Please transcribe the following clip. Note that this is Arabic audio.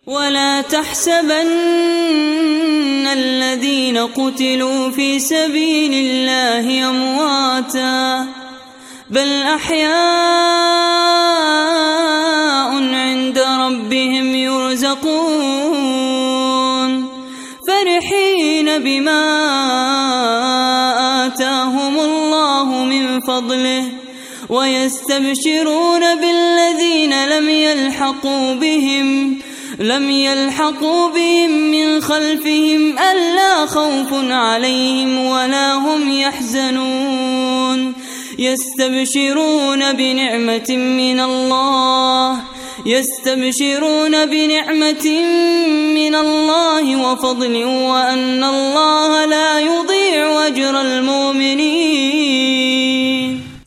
ولا تحسبن الذين قتلوا في سبيل الله أمواتا بل أحياء عند ربهم يرزقون فرحين بما آتاهم الله من فضله ويستبشرون بالذين لم يلحقوا بهم من خلفهم ألا خوف عليهم ولا هم يحزنون يستبشرون بنعمة من الله وفضل وأن الله لا يضيع أجر المؤمنين.